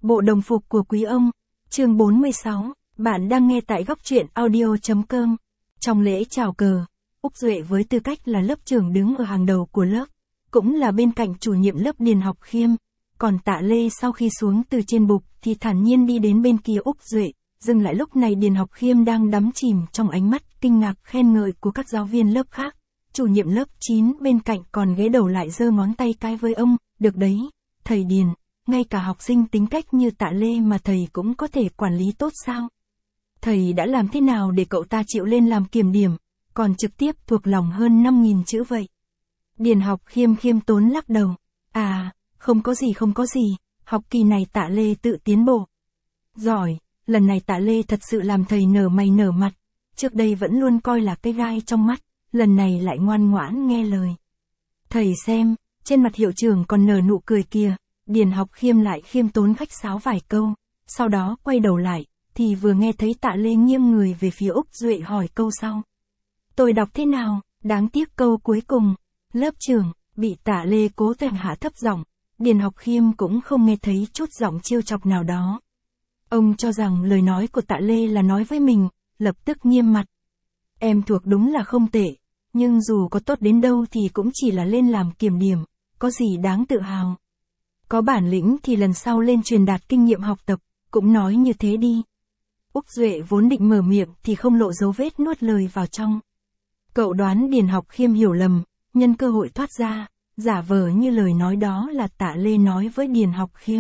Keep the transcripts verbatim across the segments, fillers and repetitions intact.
Bộ đồng phục của quý ông. Chương bốn mươi sáu, bạn đang nghe tại góc truyện audio chấm com. Trong lễ chào cờ, Úc Duệ với tư cách là lớp trưởng đứng ở hàng đầu của lớp, cũng là bên cạnh chủ nhiệm lớp Điền Học Khiêm. Còn Tạ Lê sau khi xuống từ trên bục thì thản nhiên đi đến bên kia Úc Duệ, dừng lại lúc này Điền Học Khiêm đang đắm chìm trong ánh mắt kinh ngạc khen ngợi của các giáo viên lớp khác. Chủ nhiệm lớp chín bên cạnh còn ghé đầu lại giơ ngón tay cái với ông, được đấy, thầy Điền, ngay cả học sinh tính cách như Tạ Lê mà thầy cũng có thể quản lý tốt sao? Thầy đã làm thế nào để cậu ta chịu lên làm kiểm điểm, còn trực tiếp thuộc lòng hơn năm nghìn chữ vậy? Điền Học Khiêm khiêm tốn lắc đầu, à, không có gì không có gì, học kỳ này Tạ Lê tự tiến bộ. Giỏi, lần này Tạ Lê thật sự làm thầy nở mày nở mặt, trước đây vẫn luôn coi là cái gai trong mắt, lần này lại ngoan ngoãn nghe lời. Thầy xem, trên mặt hiệu trưởng còn nở nụ cười kìa. Điền Học Khiêm lại khiêm tốn khách sáo vài câu, sau đó quay đầu lại, thì vừa nghe thấy Tạ Lê nghiêng người về phía Úc Duệ hỏi câu sau. Tôi đọc thế nào? Đáng tiếc câu cuối cùng. Lớp trưởng, bị Tạ Lê cố tình hạ thấp giọng, Điền Học Khiêm cũng không nghe thấy chút giọng trêu chọc nào đó. Ông cho rằng lời nói của Tạ Lê là nói với mình, lập tức nghiêm mặt. Em thuộc đúng là không tệ, nhưng dù có tốt đến đâu thì cũng chỉ là lên làm kiểm điểm, có gì đáng tự hào. Có bản lĩnh thì lần sau lên truyền đạt kinh nghiệm học tập, cũng nói như thế đi. Úc Duệ vốn định mở miệng thì không lộ dấu vết nuốt lời vào trong. Cậu đoán Điền Học Khiêm hiểu lầm, nhân cơ hội thoát ra, giả vờ như lời nói đó là Tạ Lê nói với Điền Học Khiêm.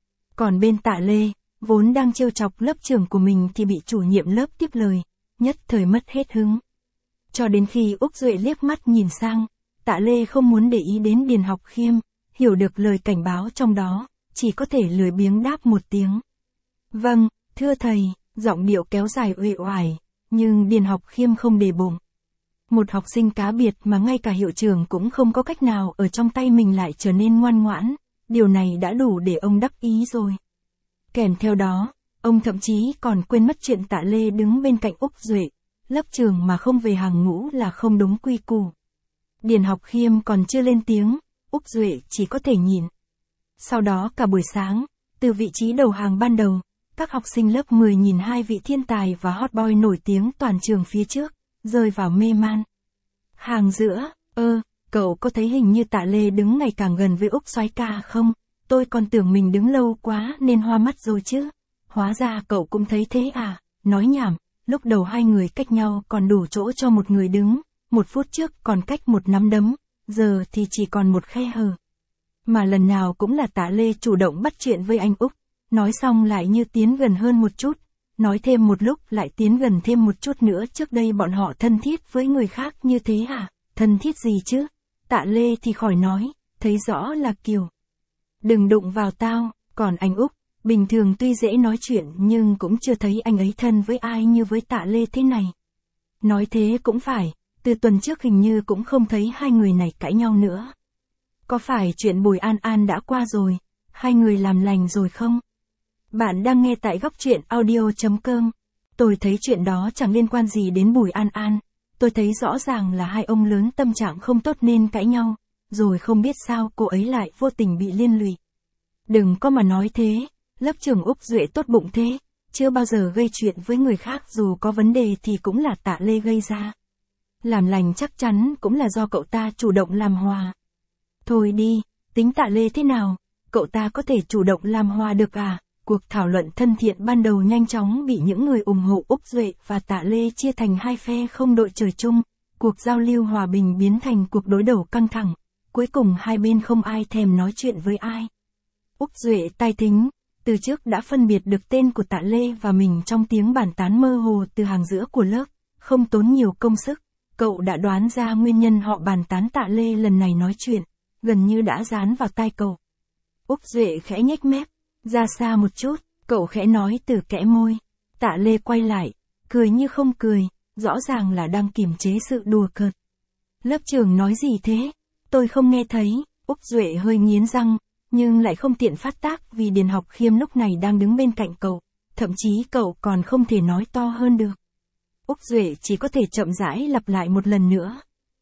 Còn bên Tạ Lê, vốn đang trêu chọc lớp trưởng của mình thì bị chủ nhiệm lớp tiếp lời, nhất thời mất hết hứng. Cho đến khi Úc Duệ liếc mắt nhìn sang, Tạ Lê không muốn để ý đến Điền Học Khiêm. Hiểu được lời cảnh báo trong đó, chỉ có thể lười biếng đáp một tiếng. Vâng, thưa thầy, giọng điệu kéo dài uể oải, nhưng Điền Học Khiêm không để bụng. Một học sinh cá biệt mà ngay cả hiệu trưởng cũng không có cách nào ở trong tay mình lại trở nên ngoan ngoãn, điều này đã đủ để ông đắc ý rồi. Kèm theo đó, ông thậm chí còn quên mất chuyện Tạ Lê đứng bên cạnh Úc Duệ, lớp trưởng mà không về hàng ngũ là không đúng quy củ. Điền Học Khiêm còn chưa lên tiếng, Úc Duệ chỉ có thể nhìn. Sau đó cả buổi sáng, từ vị trí đầu hàng ban đầu, các học sinh lớp mười nhìn hai vị thiên tài và hot boy nổi tiếng toàn trường phía trước, rơi vào mê man. Hàng giữa, ơ, cậu có thấy hình như Tạ Lê đứng ngày càng gần với Úc soái ca không? Tôi còn tưởng mình đứng lâu quá nên hoa mắt rồi chứ. Hóa ra cậu cũng thấy thế à? Nói nhảm, lúc đầu hai người cách nhau còn đủ chỗ cho một người đứng, một phút trước còn cách một nắm đấm. Giờ thì chỉ còn một khe hở. Mà lần nào cũng là Tạ Lê chủ động bắt chuyện với anh Úc, nói xong lại như tiến gần hơn một chút, nói thêm một lúc lại tiến gần thêm một chút nữa. Trước đây bọn họ thân thiết với người khác như thế à? Thân thiết gì chứ? Tạ Lê thì khỏi nói, thấy rõ là kiểu. Đừng đụng vào tao, còn anh Úc, bình thường tuy dễ nói chuyện nhưng cũng chưa thấy anh ấy thân với ai như với Tạ Lê thế này. Nói thế cũng phải. Từ tuần trước hình như cũng không thấy hai người này cãi nhau nữa. Có phải chuyện Bùi An An đã qua rồi, hai người làm lành rồi không? Bạn đang nghe tại góc truyện audio chấm com. Tôi thấy chuyện đó chẳng liên quan gì đến Bùi An An. Tôi thấy rõ ràng là hai ông lớn tâm trạng không tốt nên cãi nhau, rồi không biết sao cô ấy lại vô tình bị liên lụy. Đừng có mà nói thế, lớp trưởng Úc Duệ tốt bụng thế, chưa bao giờ gây chuyện với người khác dù có vấn đề thì cũng là Tạ Lê gây ra. Làm lành chắc chắn cũng là do cậu ta chủ động làm hòa. Thôi đi, tính Tạ Lê thế nào, cậu ta có thể chủ động làm hòa được à? Cuộc thảo luận thân thiện ban đầu nhanh chóng bị những người ủng hộ Úc Duệ và Tạ Lê chia thành hai phe không đội trời chung. Cuộc giao lưu hòa bình biến thành cuộc đối đầu căng thẳng. Cuối cùng hai bên không ai thèm nói chuyện với ai. Úc Duệ tai thính, từ trước đã phân biệt được tên của Tạ Lê và mình trong tiếng bàn tán mơ hồ từ hàng giữa của lớp, không tốn nhiều công sức. Cậu đã đoán ra nguyên nhân họ bàn tán Tạ Lê lần này nói chuyện, gần như đã dán vào tai cậu. Úc Duệ khẽ nhếch mép, ra xa một chút, cậu khẽ nói từ kẽ môi. Tạ Lê quay lại, cười như không cười, rõ ràng là đang kiềm chế sự đùa cợt. Lớp trưởng nói gì thế? Tôi không nghe thấy. Úc Duệ hơi nghiến răng, nhưng lại không tiện phát tác vì Điền Học Khiêm lúc này đang đứng bên cạnh cậu, thậm chí cậu còn không thể nói to hơn được. Úc Duệ chỉ có thể chậm rãi lặp lại một lần nữa.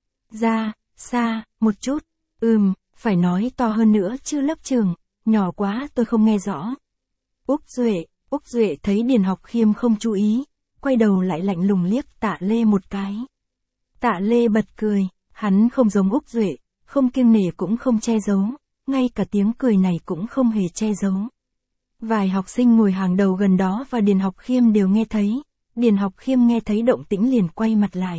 Ra, xa, một chút, ừm, phải nói to hơn nữa chứ lớp trưởng, nhỏ quá tôi không nghe rõ. Úc Duệ, Úc Duệ thấy Điền Học Khiêm không chú ý, quay đầu lại lạnh lùng liếc Tạ Lê một cái. Tạ Lê bật cười, hắn không giống Úc Duệ, không kiêng nể cũng không che giấu, ngay cả tiếng cười này cũng không hề che giấu. Vài học sinh ngồi hàng đầu gần đó và Điền Học Khiêm đều nghe thấy, Điền Học Khiêm nghe thấy động tĩnh liền quay mặt lại.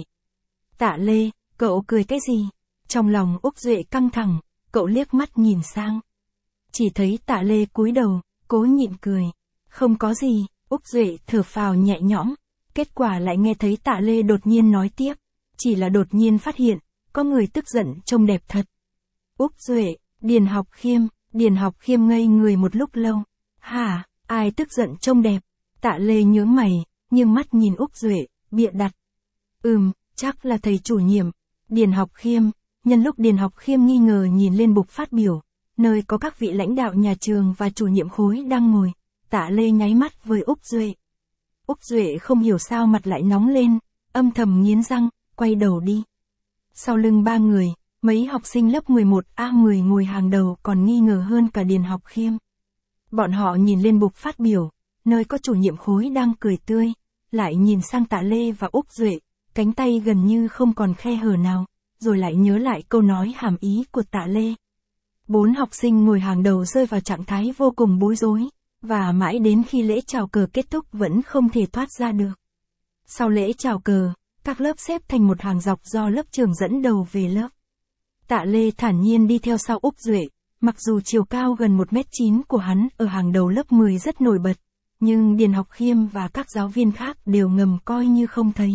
Tạ Lê, cậu cười cái gì? Trong lòng Úc Duệ căng thẳng, cậu liếc mắt nhìn sang. Chỉ thấy Tạ Lê cúi đầu, cố nhịn cười. Không có gì, Úc Duệ thở phào nhẹ nhõm, kết quả lại nghe thấy Tạ Lê đột nhiên nói tiếp, chỉ là đột nhiên phát hiện, có người tức giận trông đẹp thật. Úc Duệ, Điền Học Khiêm, Điền Học Khiêm ngây người một lúc lâu. Hả, ai tức giận trông đẹp? Tạ Lê nhướng mày, nhưng mắt nhìn Úc Duệ, bịa đặt. Ừm, chắc là thầy chủ nhiệm. Điền Học Khiêm, nhân lúc Điền Học Khiêm nghi ngờ nhìn lên bục phát biểu, nơi có các vị lãnh đạo nhà trường và chủ nhiệm khối đang ngồi, Tạ Lê nháy mắt với Úc Duệ. Úc Duệ không hiểu sao mặt lại nóng lên, âm thầm nghiến răng, quay đầu đi. Sau lưng ba người, mấy học sinh lớp mười một A mười ngồi hàng đầu còn nghi ngờ hơn cả Điền Học Khiêm. Bọn họ nhìn lên bục phát biểu, nơi có chủ nhiệm khối đang cười tươi, lại nhìn sang Tạ Lê và Úc Duệ, cánh tay gần như không còn khe hở nào, rồi lại nhớ lại câu nói hàm ý của Tạ Lê. Bốn học sinh ngồi hàng đầu rơi vào trạng thái vô cùng bối rối, và mãi đến khi lễ chào cờ kết thúc vẫn không thể thoát ra được. Sau lễ chào cờ, các lớp xếp thành một hàng dọc do lớp trưởng dẫn đầu về lớp. Tạ Lê thản nhiên đi theo sau Úc Duệ, mặc dù chiều cao gần một mét chín của hắn ở hàng đầu lớp mười rất nổi bật, nhưng Điền Học Khiêm và các giáo viên khác đều ngầm coi như không thấy.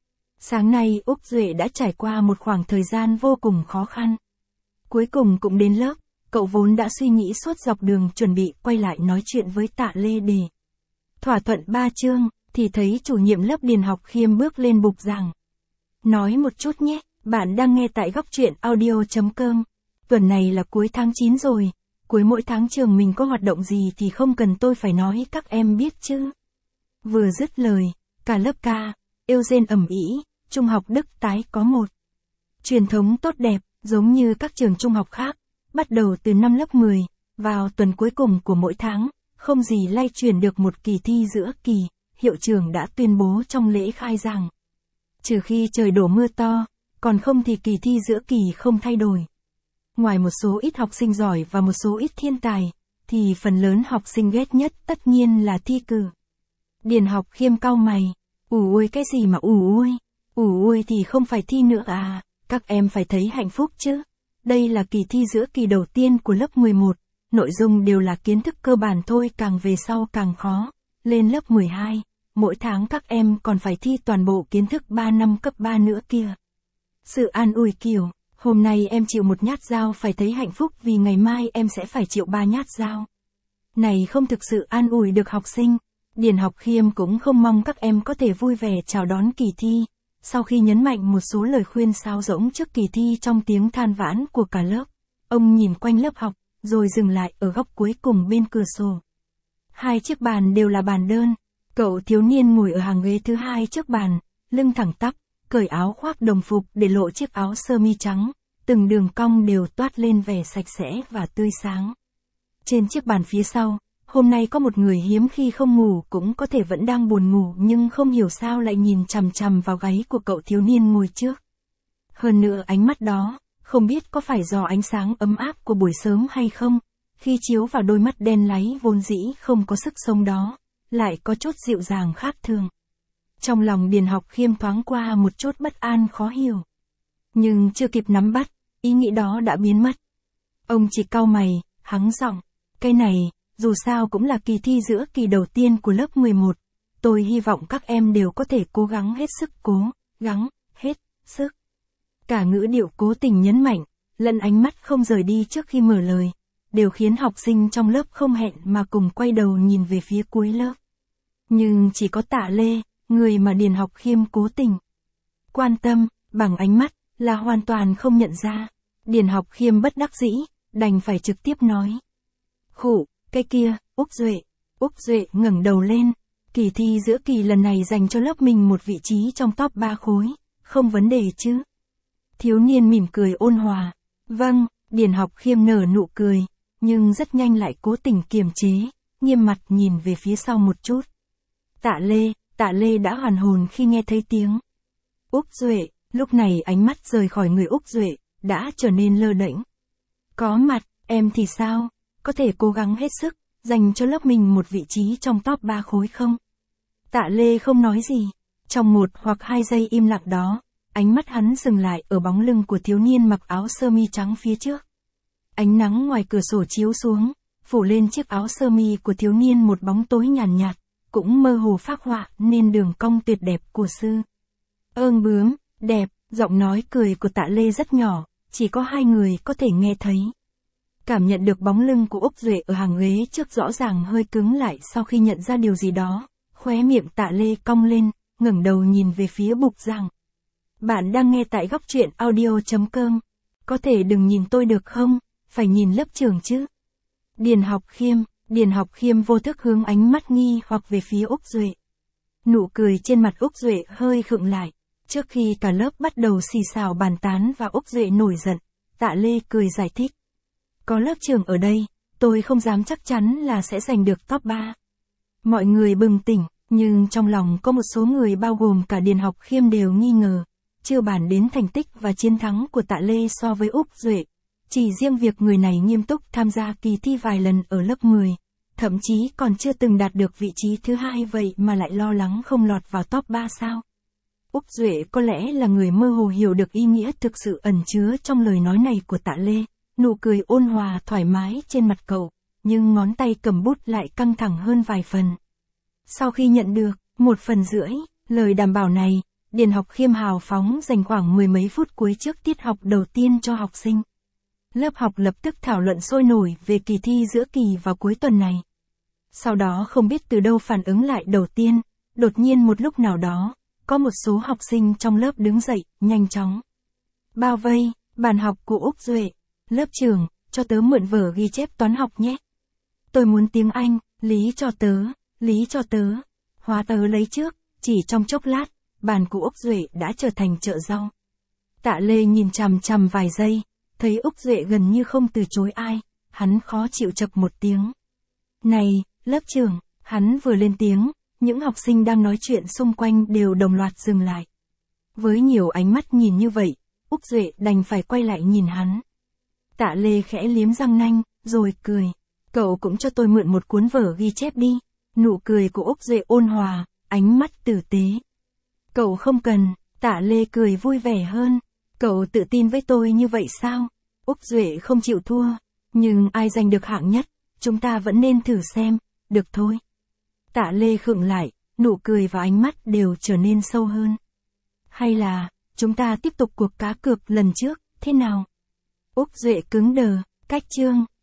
Sáng nay Úc Duệ đã trải qua một khoảng thời gian vô cùng khó khăn. Cuối cùng cũng đến lớp, cậu vốn đã suy nghĩ suốt dọc đường chuẩn bị quay lại nói chuyện với Tạ Lê để thỏa thuận ba chương, thì thấy chủ nhiệm lớp Điền Học Khiêm bước lên bục giảng. Nói một chút nhé, bạn đang nghe tại góc truyện audio chấm com. Tuần này là cuối tháng chín rồi, cuối mỗi tháng trường mình có hoạt động gì thì không cần tôi phải nói các em biết chứ. Vừa dứt lời, cả lớp ca, Eugene ầm ĩ, trung học Đức Tái có một truyền thống tốt đẹp, giống như các trường trung học khác, bắt đầu từ năm lớp mười, vào tuần cuối cùng của mỗi tháng, không gì lay chuyển được một kỳ thi giữa kỳ, hiệu trưởng đã tuyên bố trong lễ khai giảng. Trừ khi trời đổ mưa to, còn không thì kỳ thi giữa kỳ không thay đổi. Ngoài một số ít học sinh giỏi và một số ít thiên tài, thì phần lớn học sinh ghét nhất tất nhiên là thi cử. Điền Học Khiêm cau mày, ủ ôi cái gì mà ủ ôi, ủ ôi thì không phải thi nữa à, các em phải thấy hạnh phúc chứ. Đây là kỳ thi giữa kỳ đầu tiên của lớp mười một, nội dung đều là kiến thức cơ bản thôi, càng về sau càng khó. Lên lớp mười hai, mỗi tháng các em còn phải thi toàn bộ kiến thức ba năm cấp ba nữa kìa. Sự an ủi kiểu, hôm nay em chịu một nhát dao phải thấy hạnh phúc vì ngày mai em sẽ phải chịu ba nhát dao. Này không thực sự an ủi được học sinh. Điền Học Khiêm cũng không mong các em có thể vui vẻ chào đón kỳ thi. Sau khi nhấn mạnh một số lời khuyên sáo rỗng trước kỳ thi trong tiếng than vãn của cả lớp, ông nhìn quanh lớp học, rồi dừng lại ở góc cuối cùng bên cửa sổ. Hai chiếc bàn đều là bàn đơn, cậu thiếu niên ngồi ở hàng ghế thứ hai trước bàn, lưng thẳng tắp, cởi áo khoác đồng phục để lộ chiếc áo sơ mi trắng, từng đường cong đều toát lên vẻ sạch sẽ và tươi sáng. Trên chiếc bàn phía sau, hôm nay có một người hiếm khi không ngủ cũng có thể vẫn đang buồn ngủ nhưng không hiểu sao lại nhìn chằm chằm vào gáy của cậu thiếu niên ngồi trước. Hơn nữa ánh mắt đó, không biết có phải do ánh sáng ấm áp của buổi sớm hay không, khi chiếu vào đôi mắt đen láy vốn dĩ không có sức sống đó, lại có chút dịu dàng khác thường. Trong lòng Điền Học Khiêm thoáng qua một chút bất an khó hiểu. Nhưng chưa kịp nắm bắt, ý nghĩ đó đã biến mất. Ông chỉ cau mày, hắng giọng, cái này, dù sao cũng là kỳ thi giữa kỳ đầu tiên của lớp mười một, tôi hy vọng các em đều có thể cố gắng hết sức cố, gắng, hết, sức. Cả ngữ điệu cố tình nhấn mạnh, lẫn ánh mắt không rời đi trước khi mở lời, đều khiến học sinh trong lớp không hẹn mà cùng quay đầu nhìn về phía cuối lớp. Nhưng chỉ có Tạ Lê, người mà Điền Học Khiêm cố tình quan tâm, bằng ánh mắt, là hoàn toàn không nhận ra. Điền Học Khiêm bất đắc dĩ, đành phải trực tiếp nói. Khụ, cái kia, Úc Duệ. Úc Duệ ngẩng đầu lên, kỳ thi giữa kỳ lần này dành cho lớp mình một vị trí trong top ba khối, không vấn đề chứ. Thiếu niên mỉm cười ôn hòa. Vâng, Điền Học Khiêm nở nụ cười, nhưng rất nhanh lại cố tình kiềm chế, nghiêm mặt nhìn về phía sau một chút. Tạ Lê, Tạ Lê đã hoàn hồn khi nghe thấy tiếng. Úc Duệ, lúc này ánh mắt rời khỏi người Úc Duệ, đã trở nên lơ đễnh. Có mặt, em thì sao? Có thể cố gắng hết sức, dành cho lớp mình một vị trí trong top ba khối không? Tạ Lê không nói gì. Trong một hoặc hai giây im lặng đó, ánh mắt hắn dừng lại ở bóng lưng của thiếu niên mặc áo sơ mi trắng phía trước. Ánh nắng ngoài cửa sổ chiếu xuống, phủ lên chiếc áo sơ mi của thiếu niên một bóng tối nhàn nhạt, nhạt, cũng mơ hồ phác họa nên đường cong tuyệt đẹp của sư. Ương bướm, đẹp, giọng nói cười của Tạ Lê rất nhỏ, chỉ có hai người có thể nghe thấy. Cảm nhận được bóng lưng của Úc Duệ ở hàng ghế trước rõ ràng hơi cứng lại sau khi nhận ra điều gì đó, khóe miệng Tạ Lê cong lên, ngẩng đầu nhìn về phía bục giảng. Bạn đang nghe tại góc truyện audio chấm com. Có thể đừng nhìn tôi được không? Phải nhìn lớp trưởng chứ. Điền Học Khiêm, Điền Học Khiêm vô thức hướng ánh mắt nghi hoặc về phía Úc Duệ. Nụ cười trên mặt Úc Duệ hơi khựng lại. Trước khi cả lớp bắt đầu xì xào bàn tán và Úc Duệ nổi giận, Tạ Lê cười giải thích. Có lớp trưởng ở đây, tôi không dám chắc chắn là sẽ giành được top ba. Mọi người bừng tỉnh, nhưng trong lòng có một số người bao gồm cả Điền Học Khiêm đều nghi ngờ. Chưa bàn đến thành tích và chiến thắng của Tạ Lê so với Úc Duệ. Chỉ riêng việc người này nghiêm túc tham gia kỳ thi vài lần ở lớp mười, thậm chí còn chưa từng đạt được vị trí thứ hai vậy mà lại lo lắng không lọt vào top ba sao. Úc Duệ có lẽ là người mơ hồ hiểu được ý nghĩa thực sự ẩn chứa trong lời nói này của Tạ Lê, nụ cười ôn hòa thoải mái trên mặt cậu, nhưng ngón tay cầm bút lại căng thẳng hơn vài phần. Sau khi nhận được một phần rưỡi lời đảm bảo này, Điền Học Khiêm hào phóng dành khoảng mười mấy phút cuối trước tiết học đầu tiên cho học sinh. Lớp học lập tức thảo luận sôi nổi về kỳ thi giữa kỳ vào cuối tuần này. Sau đó không biết từ đâu phản ứng lại đầu tiên, đột nhiên một lúc nào đó, có một số học sinh trong lớp đứng dậy, nhanh chóng bao vây bàn học của Úc Duệ. Lớp trưởng, cho tớ mượn vở ghi chép toán học nhé. Tôi muốn tiếng Anh, lý cho tớ, lý cho tớ. Hóa tớ lấy trước, chỉ trong chốc lát, bàn của Úc Duệ đã trở thành chợ rau. Tạ Lê nhìn chằm chằm vài giây, thấy Úc Duệ gần như không từ chối ai, hắn khó chịu chậc một tiếng. Này, lớp trưởng, hắn vừa lên tiếng, những học sinh đang nói chuyện xung quanh đều đồng loạt dừng lại. Với nhiều ánh mắt nhìn như vậy, Úc Duệ đành phải quay lại nhìn hắn. Tạ Lê khẽ liếm răng nanh, rồi cười. Cậu cũng cho tôi mượn một cuốn vở ghi chép đi. Nụ cười của Úc Duệ ôn hòa, ánh mắt tử tế. Cậu không cần, Tạ Lê cười vui vẻ hơn. Cậu tự tin với tôi như vậy sao? Úc Duệ không chịu thua. Nhưng ai giành được hạng nhất, chúng ta vẫn nên thử xem, được thôi. Tạ Lê khựng lại, nụ cười và ánh mắt đều trở nên sâu hơn. Hay là, chúng ta tiếp tục cuộc cá cược lần trước, thế nào? Úc Duệ cứng đờ, cách chương.